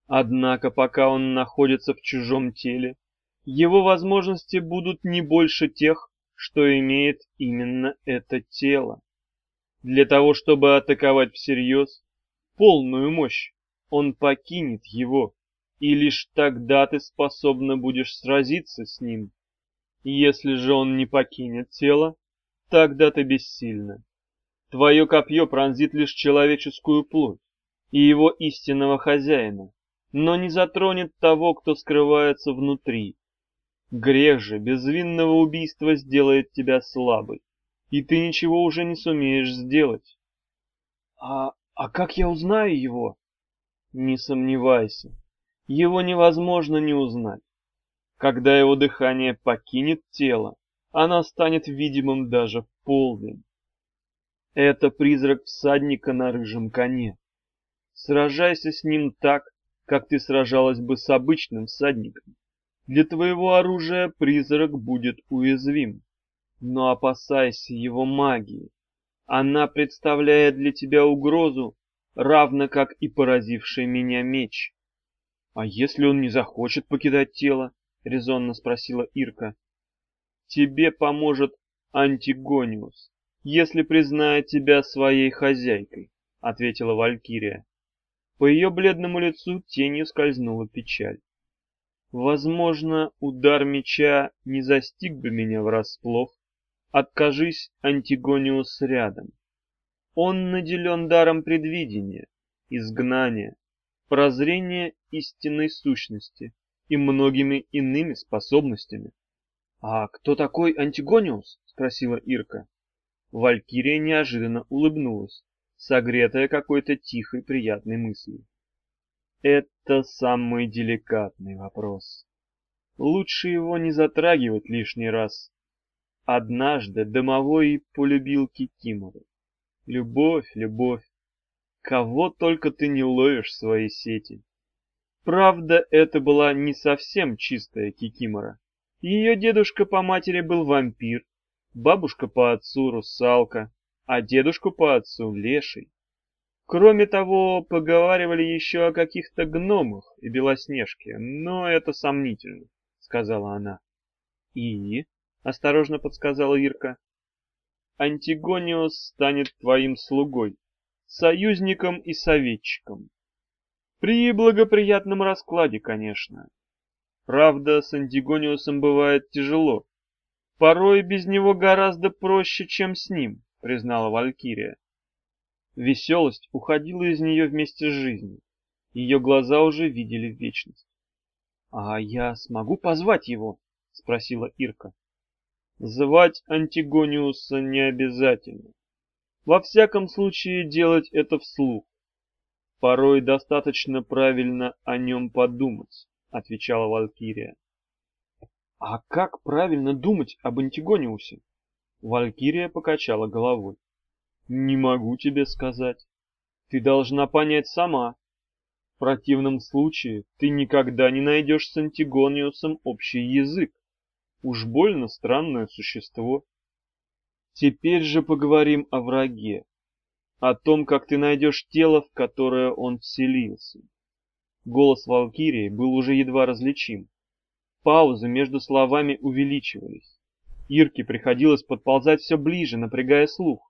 Однако пока он находится в чужом теле, его возможности будут не больше тех, что имеет именно это тело. Для того, чтобы атаковать всерьез, полную мощь, он покинет его, и лишь тогда ты способна будешь сразиться с ним. Если же он не покинет тело, тогда ты бессильна. Твое копье пронзит лишь человеческую плоть и его истинного хозяина, но не затронет того, кто скрывается внутри. Грех же безвинного убийства сделает тебя слабой, и ты ничего уже не сумеешь сделать. А как я узнаю его? Не сомневайся, его невозможно не узнать. Когда его дыхание покинет тело, оно станет видимым даже в полдень. Это призрак всадника на рыжем коне. Сражайся с ним так, как ты сражалась бы с обычным всадником. Для твоего оружия призрак будет уязвим, но опасайся его магии. Она представляет для тебя угрозу, равно как и поразивший меня меч. — А если он не захочет покидать тело? — резонно спросила Ирка. — Тебе поможет Антигониус, если признает тебя своей хозяйкой, — ответила Валькирия. По ее бледному лицу тенью скользнула печаль. Возможно, удар меча не застиг бы меня врасплох, откажись Антигониус рядом. Он наделен даром предвидения, изгнания, прозрения истинной сущности и многими иными способностями. — А кто такой Антигониус? — спросила Ирка. Валькирия неожиданно улыбнулась, согретая какой-то тихой приятной мыслью. Это самый деликатный вопрос. Лучше его не затрагивать лишний раз. Однажды домовой полюбил Кикимору. Любовь, любовь. Кого только ты не ловишь в свои сети. Правда, это была не совсем чистая Кикимора. Ее дедушка по матери был вампир, бабушка по отцу русалка, а дедушка по отцу леший. Кроме того, поговаривали еще о каких-то гномах и Белоснежке, но это сомнительно, — сказала она. — И? — осторожно подсказала Ирка. — Антигониус станет твоим слугой, союзником и советчиком. При благоприятном раскладе, конечно. Правда, с Антигониусом бывает тяжело. Порой без него гораздо проще, чем с ним, — признала Валькирия. Веселость уходила из нее вместе с жизнью. Ее глаза уже видели вечность. — А я смогу позвать его? — спросила Ирка. — Звать Антигониуса не обязательно. Во всяком случае, делать это вслух. Порой достаточно правильно о нем подумать, — отвечала Валькирия. — А как правильно думать об Антигониусе? Валькирия покачала головой. Не могу тебе сказать. Ты должна понять сама. В противном случае ты никогда не найдешь с Антигониусом общий язык. Уж больно странное существо. Теперь же поговорим о враге, о том, как ты найдешь тело, в которое он вселился. Голос Валькирии был уже едва различим. Паузы между словами увеличивались. Ирке приходилось подползать все ближе, напрягая слух.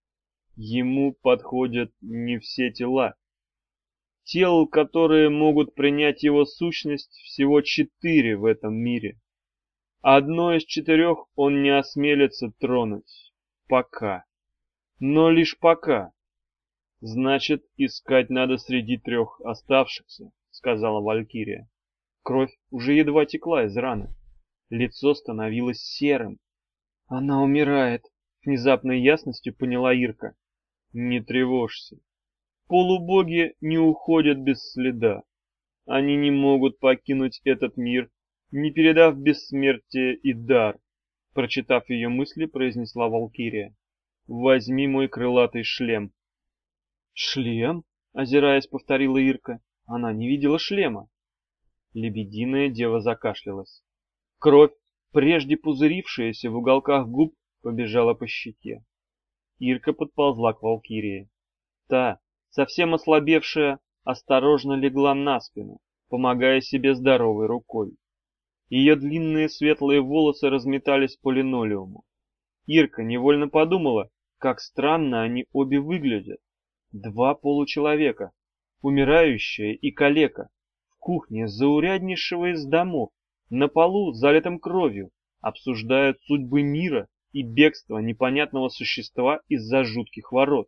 Ему подходят не все тела. Тел, которые могут принять его сущность, всего 4 в этом мире. Одно из 4 он не осмелится тронуть. Пока. Но лишь пока. Значит, искать надо среди 3 оставшихся, сказала Валькирия. Кровь уже едва текла из раны. Лицо становилось серым. Она умирает, внезапной ясностью поняла Ирка. Не тревожься. Полубоги не уходят без следа. Они не могут покинуть этот мир, не передав бессмертие и дар. Прочитав ее мысли, произнесла Валькирия. Возьми мой крылатый шлем. Шлем? Озираясь, повторила Ирка. Она не видела шлема. Лебединая дева закашлялась. Кровь, прежде пузырившаяся в уголках губ, побежала по щеке. Ирка подползла к Валькирии. Та, совсем ослабевшая, осторожно легла на спину, помогая себе здоровой рукой. Ее длинные светлые волосы разметались по линолеуму. Ирка невольно подумала, как странно они обе выглядят. Два получеловека, умирающая и калека, в кухне зауряднейшего из домов, на полу, залитом кровью, обсуждают судьбы мира и бегство непонятного существа из-за жутких ворот.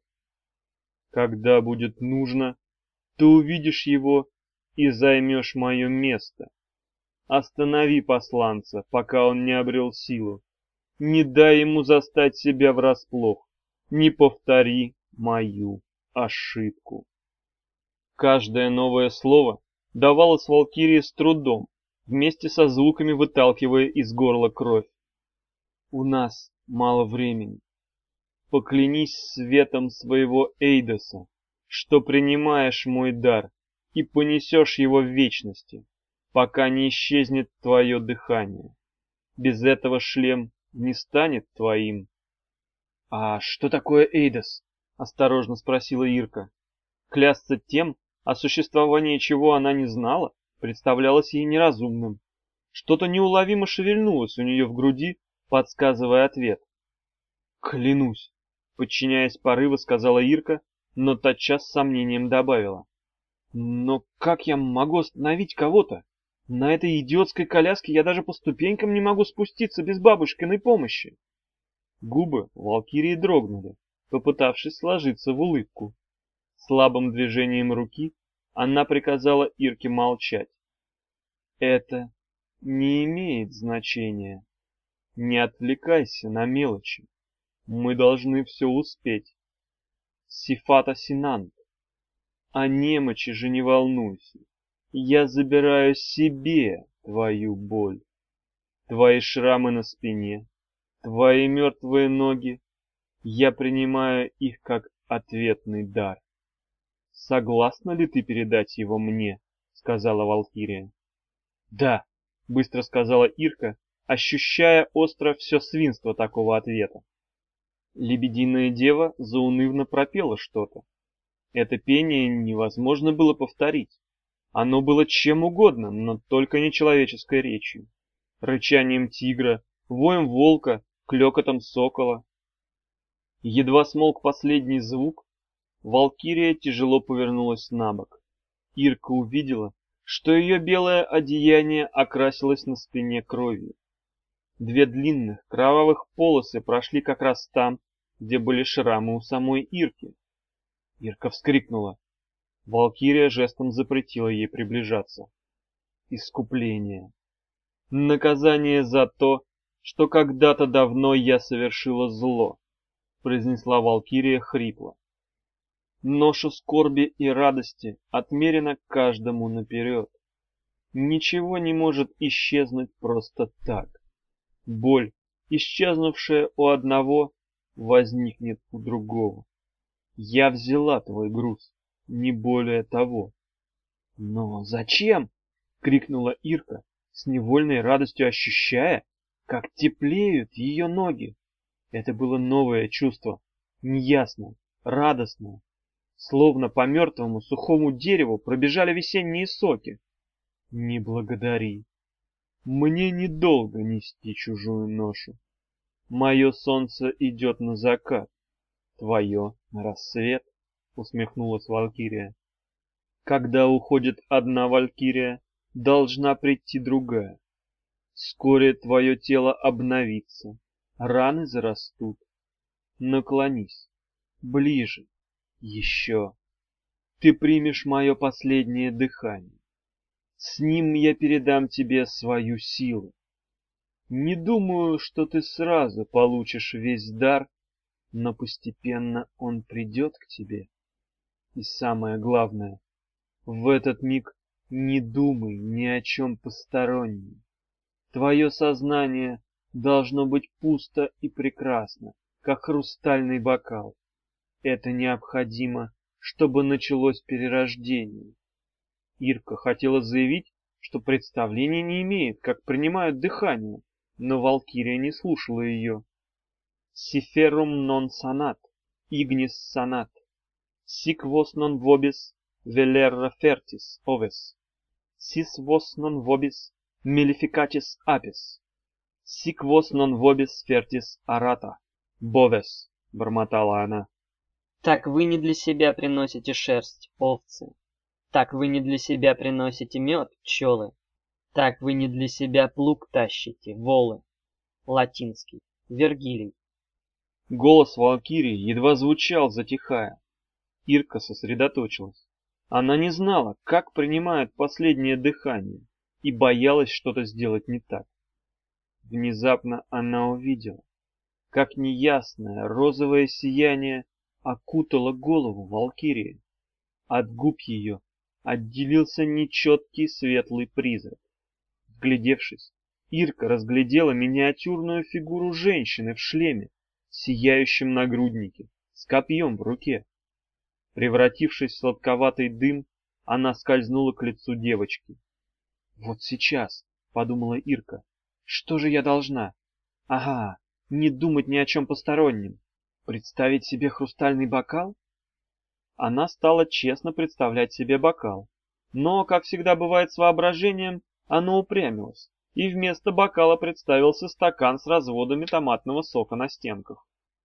Когда будет нужно, ты увидишь его и займешь мое место. Останови посланца, пока он не обрел силу. Не дай ему застать себя врасплох. Не повтори мою ошибку. Каждое новое слово давалось Валкирии с трудом, вместе со звуками выталкивая из горла кровь. У нас мало времени. Поклянись светом своего Эйдоса, что принимаешь мой дар и понесешь его в вечности, пока не исчезнет твое дыхание. Без этого шлем не станет твоим. — А что такое Эйдос? — осторожно спросила Ирка. Клясться тем, о существовании чего она не знала, представлялось ей неразумным. Что-то неуловимо шевельнулось у нее в груди, подсказывая ответ. «Клянусь!» — подчиняясь порыву, сказала Ирка, но тотчас с сомнением добавила. «Но как я могу остановить кого-то? На этой идиотской коляске я даже по ступенькам не могу спуститься без бабушкиной помощи!» Губы Валкирии дрогнули, попытавшись сложиться в улыбку. Слабым движением руки она приказала Ирке молчать. «Это не имеет значения. Не отвлекайся на мелочи. Мы должны все успеть. Сифата Синант. О немочи же не волнуйся. Я забираю себе твою боль. Твои шрамы на спине, твои мертвые ноги. Я принимаю их как ответный дар. Согласна ли ты передать его мне? Сказала Валкирия. Да, быстро сказала Ирка, ощущая остро все свинство такого ответа. Лебединая дева заунывно пропела что-то. Это пение невозможно было повторить. Оно было чем угодно, но только не человеческой речью. Рычанием тигра, воем волка, клёкотом сокола. Едва смолк последний звук, Валкирия тяжело повернулась на бок. Ирка увидела, что ее белое одеяние окрасилось на спине кровью. Две длинных кровавых полосы прошли как раз там, где были шрамы у самой Ирки. Ирка вскрикнула. Валкирия жестом запретила ей приближаться. Искупление. Наказание за то, что когда-то давно я совершила зло, произнесла Валкирия хрипло. Ноша скорби и радости отмерена каждому наперед. Ничего не может исчезнуть просто так. Боль, исчезнувшая у одного, возникнет у другого. Я взяла твой груз, не более того. Но зачем? Крикнула Ирка, с невольной радостью ощущая, как теплеют ее ноги. Это было новое чувство, неясное, радостное. Словно по мертвому сухому дереву пробежали весенние соки. Не благодари. Мне недолго нести чужую ношу. Мое солнце идет на закат, твое на рассвет, усмехнулась Валкирия. Когда уходит одна Валкирия, должна прийти другая. Вскоре твое тело обновится, раны зарастут. Наклонись, ближе, еще. Ты примешь мое последнее дыхание. С ним я передам тебе свою силу. Не думаю, что ты сразу получишь весь дар, но постепенно он придет к тебе. И самое главное, в этот миг не думай ни о чем постороннем. Твое сознание должно быть пусто и прекрасно, как хрустальный бокал. Это необходимо, чтобы началось перерождение. Ирка хотела заявить, что представления не имеет, как принимают дыхание, но Валкирия не слушала ее. Сиферум нон санат, игнис санат, сик вос нон вобис, velerra fertis oves, sis vos non vobis melificatis apis, sic vos non vobis fertis arata, boves, бормотала она. Так вы не для себя приносите шерсть, овцы. Так вы не для себя приносите мед, пчелы. Так вы не для себя плуг тащите, волы. Латинский. Вергилий. Голос Валкирии едва звучал, затихая. Ирка сосредоточилась. Она не знала, как принимает последнее дыхание, и боялась что-то сделать не так. Внезапно она увидела, как неясное розовое сияние окутало голову Валкирии. От губ ее отделился нечеткий светлый призрак. Вглядевшись, Ирка разглядела миниатюрную фигуру женщины в шлеме, сияющем нагруднике, с копьем в руке. Превратившись в сладковатый дым, она скользнула к лицу девочки. «Вот сейчас», — подумала Ирка, — «что же я должна? Ага, не думать ни о чем постороннем. Представить себе хрустальный бокал?» Она стала честно представлять себе бокал. Но, как всегда бывает с воображением, оно упрямилось, и вместо бокала представился стакан с разводами томатного сока на стенках.